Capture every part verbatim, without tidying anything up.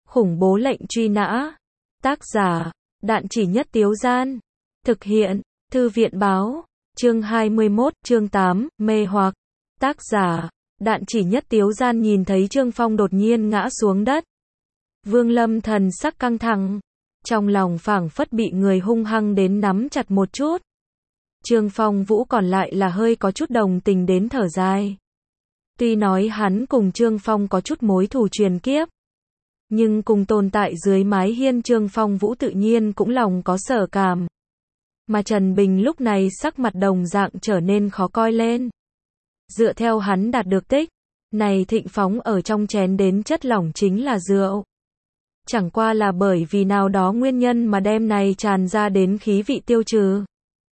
Khủng bố lệnh truy nã. Tác giả, Đạn Chỉ Nhất Tiếu Gian. Thực hiện, Thư viện Báo. Chương hai mươi mốt, chương tám, mê hoặc. Tác giả, Đạn Chỉ Nhất Tiếu Gian nhìn thấy Trương Phong đột nhiên ngã xuống đất. Vương Lâm thần sắc căng thẳng. Trong lòng phảng phất bị người hung hăng đến nắm chặt một chút. Trương Phong Vũ còn lại là hơi có chút đồng tình đến thở dài. Tuy nói hắn cùng Trương Phong có chút mối thù truyền kiếp, nhưng cùng tồn tại dưới mái hiên Trương Phong Vũ tự nhiên cũng lòng có sở cảm. Mà Trần Bình lúc này sắc mặt đồng dạng trở nên khó coi lên. Dựa theo hắn đạt được tích, này thịnh phóng ở trong chén đến chất lỏng chính là rượu. Chẳng qua là bởi vì nào đó nguyên nhân mà đem này tràn ra đến khí vị tiêu trừ.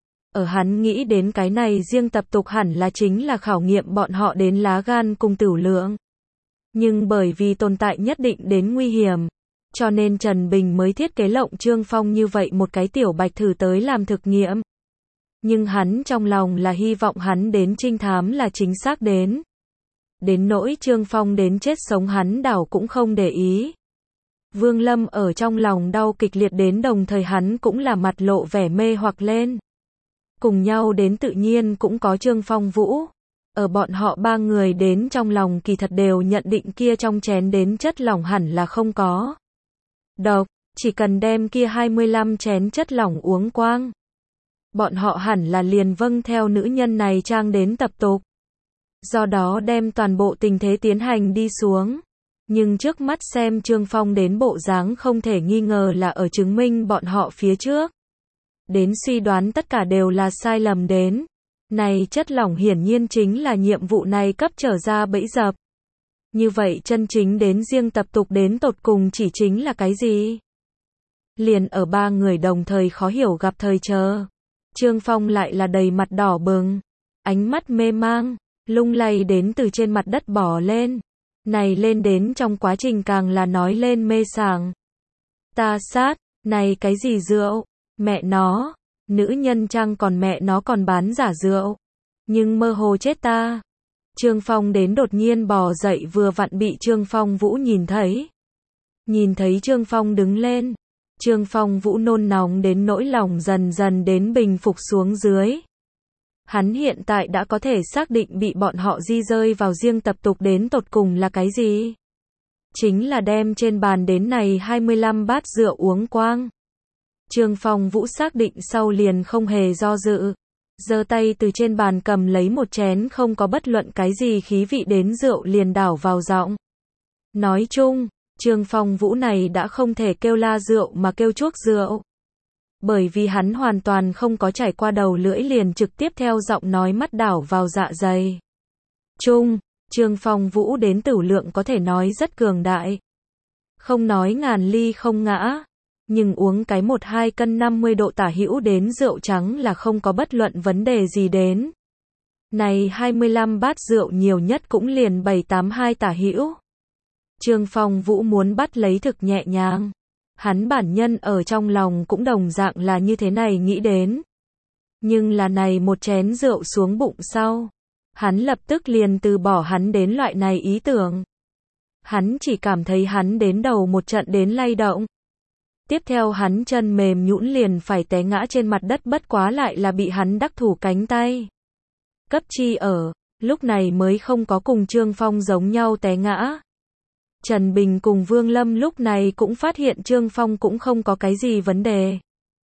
Ở hắn nghĩ đến cái này riêng tập tục hẳn là chính là khảo nghiệm bọn họ đến lá gan cùng tửu lượng. Nhưng bởi vì tồn tại nhất định đến nguy hiểm, cho nên Trần Bình mới thiết kế lộng Trương Phong như vậy một cái tiểu bạch thử tới làm thực nghiệm. Nhưng hắn trong lòng là hy vọng hắn đến trinh thám là chính xác đến. Đến nỗi Trương Phong đến chết sống hắn đảo cũng không để ý. Vương Lâm ở trong lòng đau kịch liệt đến đồng thời hắn cũng là mặt lộ vẻ mê hoặc lên. Cùng nhau đến tự nhiên cũng có Trương Phong Vũ. Ở bọn họ ba người đến trong lòng kỳ thật đều nhận định kia trong chén đến chất lỏng hẳn là không có độc, chỉ cần đem kia hai mươi lăm chén chất lỏng uống quang. Bọn họ hẳn là liền vâng theo nữ nhân này trang đến tập tục. Do đó đem toàn bộ tình thế tiến hành đi xuống. Nhưng trước mắt xem Trương Phong đến bộ dáng không thể nghi ngờ là ở chứng minh bọn họ phía trước. Đến suy đoán tất cả đều là sai lầm đến. Này chất lỏng hiển nhiên chính là nhiệm vụ này cấp trở ra bẫy dập. Như vậy chân chính đến riêng tập tục đến tột cùng chỉ chính là cái gì? Liền ở ba người đồng thời khó hiểu gặp thời chờ. Trương Phong lại là đầy mặt đỏ bừng. Ánh mắt mê mang, lung lay đến từ trên mặt đất bò lên. Này lên đến trong quá trình càng là nói lên mê sảng. Ta sát, này cái gì rượu? Mẹ nó, nữ nhân chăng còn mẹ nó còn bán giả rượu. Nhưng mơ hồ chết ta. Trương Phong đến đột nhiên bò dậy vừa vặn bị Trương Phong Vũ nhìn thấy. Nhìn thấy Trương Phong đứng lên. Trương Phong Vũ nôn nóng đến nỗi lòng dần dần đến bình phục xuống dưới. Hắn hiện tại đã có thể xác định bị bọn họ di rơi vào riêng tập tục đến tột cùng là cái gì. Chính là đem trên bàn đến này hai mươi lăm bát rượu uống quang. Trương Phong Vũ xác định sau liền không hề do dự. Giơ tay từ trên bàn cầm lấy một chén không có bất luận cái gì khí vị đến rượu liền đảo vào giọng. Nói chung, Trương Phong Vũ này đã không thể kêu la rượu mà kêu chuốc rượu. Bởi vì hắn hoàn toàn không có trải qua đầu lưỡi liền trực tiếp theo giọng nói mắt đảo vào dạ dày. Chung, Trương Phong Vũ đến tửu lượng có thể nói rất cường đại. Không nói ngàn ly không ngã. Nhưng uống cái một hai cân năm mươi độ tả hữu đến rượu trắng là không có bất luận vấn đề gì đến. Này hai mươi lăm bát rượu nhiều nhất cũng liền bảy tám hai tả hữu. Trương Phong Vũ muốn bắt lấy thực nhẹ nhàng. Hắn bản nhân ở trong lòng cũng đồng dạng là như thế này nghĩ đến. Nhưng là này một chén rượu xuống bụng sau. Hắn lập tức liền từ bỏ hắn đến loại này ý tưởng. Hắn chỉ cảm thấy hắn đến đầu một trận đến lay động. Tiếp theo hắn chân mềm nhũn liền phải té ngã trên mặt đất bất quá lại là bị hắn đắc thủ cánh tay. Cấp chi ở, lúc này mới không có cùng Trương Phong giống nhau té ngã. Trần Bình cùng Vương Lâm lúc này cũng phát hiện Trương Phong cũng không có cái gì vấn đề.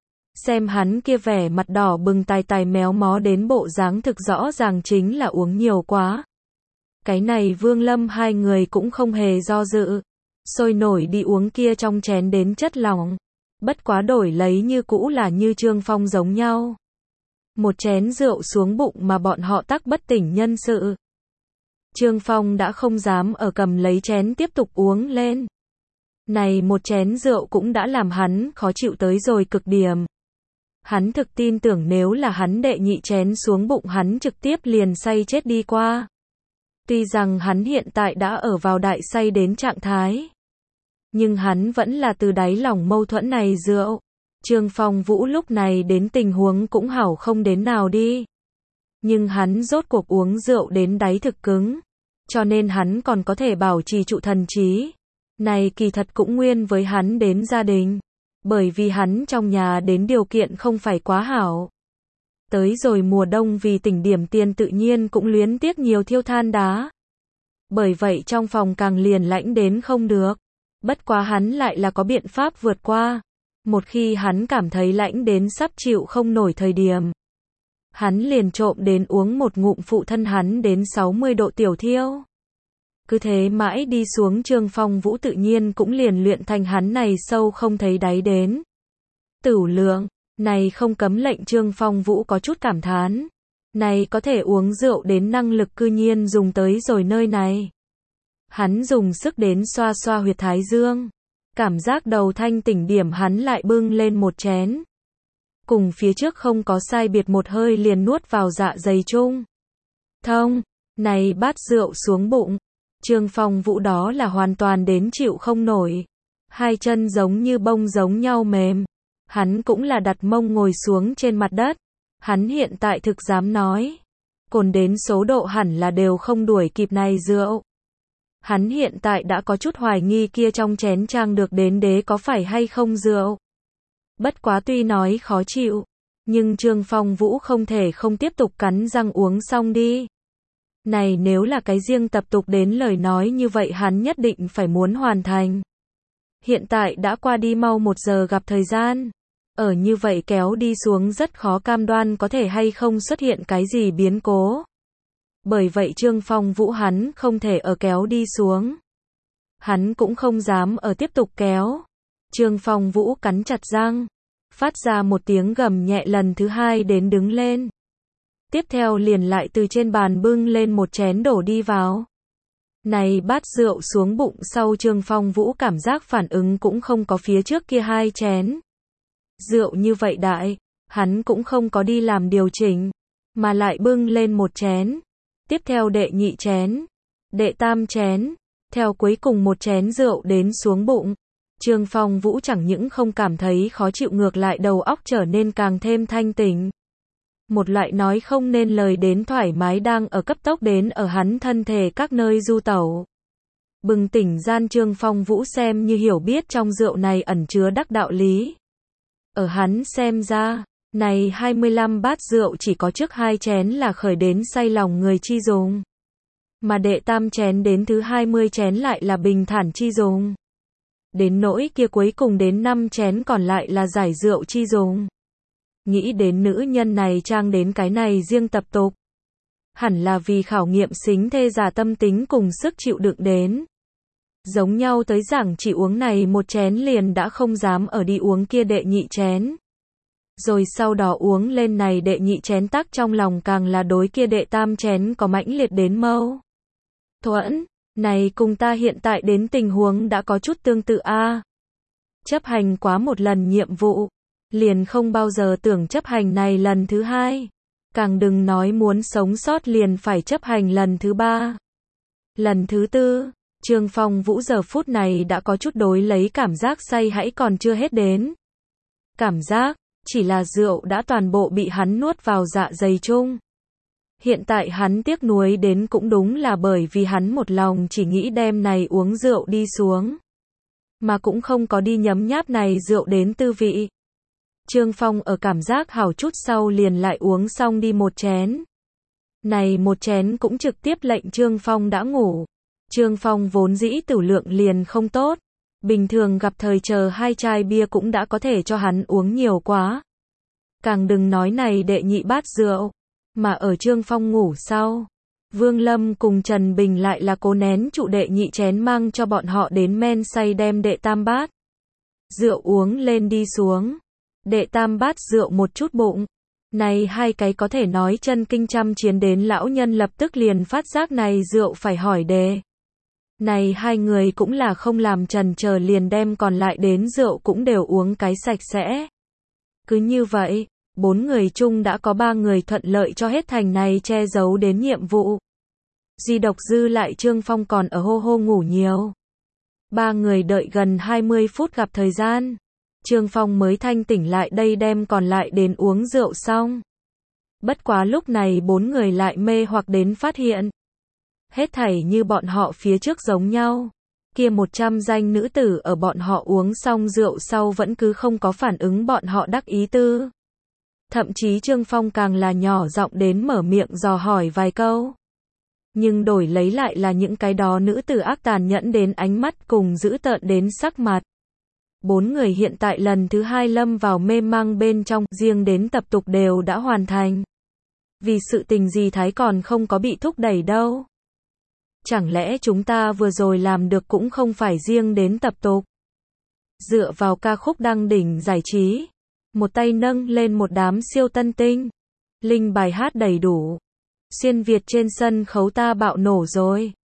Xem hắn kia vẻ mặt đỏ bừng tài tài méo mó đến bộ dáng thực rõ ràng chính là uống nhiều quá. Cái này Vương Lâm hai người cũng không hề do dự. Sôi nổi đi uống kia trong chén đến chất lỏng. Bất quá đổi lấy như cũ là như Trương Phong giống nhau. Một chén rượu xuống bụng mà bọn họ tắc bất tỉnh nhân sự. Trương Phong đã không dám ở cầm lấy chén tiếp tục uống lên. Này một chén rượu cũng đã làm hắn khó chịu tới rồi cực điểm. Hắn thực tin tưởng nếu là hắn đệ nhị chén xuống bụng hắn trực tiếp liền say chết đi qua. Tuy rằng hắn hiện tại đã ở vào đại say đến trạng thái. Nhưng hắn vẫn là từ đáy lòng mâu thuẫn này rượu. Trương Phong Vũ lúc này đến tình huống cũng hảo không đến nào đi. Nhưng hắn rốt cuộc uống rượu đến đáy thực cứng. Cho nên hắn còn có thể bảo trì trụ thần trí. Này kỳ thật cũng nguyên với hắn đến gia đình. Bởi vì hắn trong nhà đến điều kiện không phải quá hảo. Tới rồi mùa đông vì tỉnh điểm tiền tự nhiên cũng luyến tiếc nhiều thiêu than đá. Bởi vậy trong phòng càng liền lãnh đến không được. Bất quá hắn lại là có biện pháp vượt qua. Một khi hắn cảm thấy lãnh đến sắp chịu không nổi thời điểm. Hắn liền trộm đến uống một ngụm phụ thân hắn đến sáu mươi độ tiểu thiêu. Cứ thế mãi đi xuống Trương Phong Vũ tự nhiên cũng liền luyện thành hắn này sâu không thấy đáy đến. Tửu lượng, này không cấm lệnh Trương Phong Vũ có chút cảm thán. Này có thể uống rượu đến năng lực cư nhiên dùng tới rồi nơi này. Hắn dùng sức đến xoa xoa huyệt thái dương. Cảm giác đầu thanh tỉnh điểm hắn lại bưng lên một chén. Cùng phía trước không có sai biệt một hơi liền nuốt vào dạ dày chung. Thông, này bát rượu xuống bụng. Trương Phong Vũ đó là hoàn toàn đến chịu không nổi. Hai chân giống như bông giống nhau mềm. Hắn cũng là đặt mông ngồi xuống trên mặt đất. Hắn hiện tại thực dám nói. Cồn đến số độ hẳn là đều không đuổi kịp này rượu. Hắn hiện tại đã có chút hoài nghi kia trong chén trang được đến đế có phải hay không rượu. Bất quá tuy nói khó chịu. Nhưng Trương Phong Vũ không thể không tiếp tục cắn răng uống xong đi. Này nếu là cái riêng tập tục đến lời nói như vậy hắn nhất định phải muốn hoàn thành. Hiện tại đã qua đi mau một giờ gặp thời gian. Ở như vậy kéo đi xuống rất khó cam đoan có thể hay không xuất hiện cái gì biến cố. Bởi vậy Trương Phong Vũ hắn không thể ở kéo đi xuống. Hắn cũng không dám ở tiếp tục kéo. Trương Phong Vũ cắn chặt răng. Phát ra một tiếng gầm nhẹ lần thứ hai đến đứng lên. Tiếp theo liền lại từ trên bàn bưng lên một chén đổ đi vào. Này bát rượu xuống bụng sau Trương Phong Vũ cảm giác phản ứng cũng không có phía trước kia hai chén. Rượu như vậy đại, hắn cũng không có đi làm điều chỉnh, mà lại bưng lên một chén. Tiếp theo đệ nhị chén, đệ tam chén, theo cuối cùng một chén rượu đến xuống bụng. Trương Phong Vũ chẳng những không cảm thấy khó chịu ngược lại đầu óc trở nên càng thêm thanh tỉnh. Một loại nói không nên lời đến thoải mái đang ở cấp tốc đến ở hắn thân thể các nơi du tẩu. Bừng tỉnh gian Trương Phong Vũ xem như hiểu biết trong rượu này ẩn chứa đắc đạo lý. Ở hắn xem ra, này hai mươi lăm bát rượu chỉ có trước hai chén là khởi đến say lòng người chi dùng. Mà đệ tam chén đến thứ hai mươi chén lại là bình thản chi dùng. Đến nỗi kia cuối cùng đến năm chén còn lại là giải rượu chi dùng. Nghĩ đến nữ nhân này trang đến cái này riêng tập tục. Hẳn là vì khảo nghiệm xính thê giả tâm tính cùng sức chịu đựng đến. Giống nhau tới giảng chỉ uống này một chén liền đã không dám ở đi uống kia đệ nhị chén. Rồi sau đó uống lên này đệ nhị chén tắc trong lòng càng là đối kia đệ tam chén có mãnh liệt đến mâu thuẫn. Này cùng ta hiện tại đến tình huống đã có chút tương tự a. Chấp hành quá một lần nhiệm vụ, liền không bao giờ tưởng chấp hành này lần thứ hai. Càng đừng nói muốn sống sót liền phải chấp hành lần thứ ba. Lần thứ tư, Trương Phong Vũ giờ phút này đã có chút đối lấy cảm giác say hãy còn chưa hết đến. Cảm giác, chỉ là rượu đã toàn bộ bị hắn nuốt vào dạ dày chung. Hiện tại hắn tiếc nuối đến cũng đúng là bởi vì hắn một lòng chỉ nghĩ đem này uống rượu đi xuống. Mà cũng không có đi nhấm nháp này rượu đến tư vị. Trương Phong ở cảm giác hảo chút sau liền lại uống xong đi một chén. Này một chén cũng trực tiếp lệnh Trương Phong đã ngủ. Trương Phong vốn dĩ tửu lượng liền không tốt. Bình thường gặp thời chờ hai chai bia cũng đã có thể cho hắn uống nhiều quá. Càng đừng nói này đệ nhị bát rượu. Mà ở Trương Phong ngủ sau, Vương Lâm cùng Trần Bình lại là cố nén trụ đệ nhị chén mang cho bọn họ đến men say đem đệ tam bát rượu uống lên đi xuống. Đệ tam bát rượu một chút bụng. Này hai cái có thể nói chân kinh trăm chiến đến lão nhân lập tức liền phát giác này rượu phải hỏi đề. Này hai người cũng là không làm trần chờ liền đem còn lại đến rượu cũng đều uống cái sạch sẽ. Cứ như vậy, bốn người chung đã có ba người thuận lợi cho hết thành này che giấu đến nhiệm vụ. Duy độc dư lại Trương Phong còn ở hô hô ngủ nhiều. Ba người đợi gần hai mươi phút gặp thời gian. Trương Phong mới thanh tỉnh lại đây đem còn lại đến uống rượu xong. Bất quá lúc này bốn người lại mê hoặc đến phát hiện. Hết thảy như bọn họ phía trước giống nhau. Kia một trăm danh nữ tử ở bọn họ uống xong rượu sau vẫn cứ không có phản ứng bọn họ đắc ý tư. Thậm chí Trương Phong càng là nhỏ giọng đến mở miệng dò hỏi vài câu. Nhưng đổi lấy lại là những cái đó nữ tử ác tàn nhẫn đến ánh mắt cùng dữ tợn đến sắc mặt. Bốn người hiện tại lần thứ hai lâm vào mê mang bên trong, riêng đến tập tục đều đã hoàn thành. Vì sự tình gì Thái còn không có bị thúc đẩy đâu. Chẳng lẽ chúng ta vừa rồi làm được cũng không phải riêng đến tập tục. Dựa vào ca khúc đăng đỉnh giải trí. Một tay nâng lên một đám siêu tân tinh. Linh bài hát đầy đủ. Xuyên Việt trên sân khấu ta bạo nổ rồi.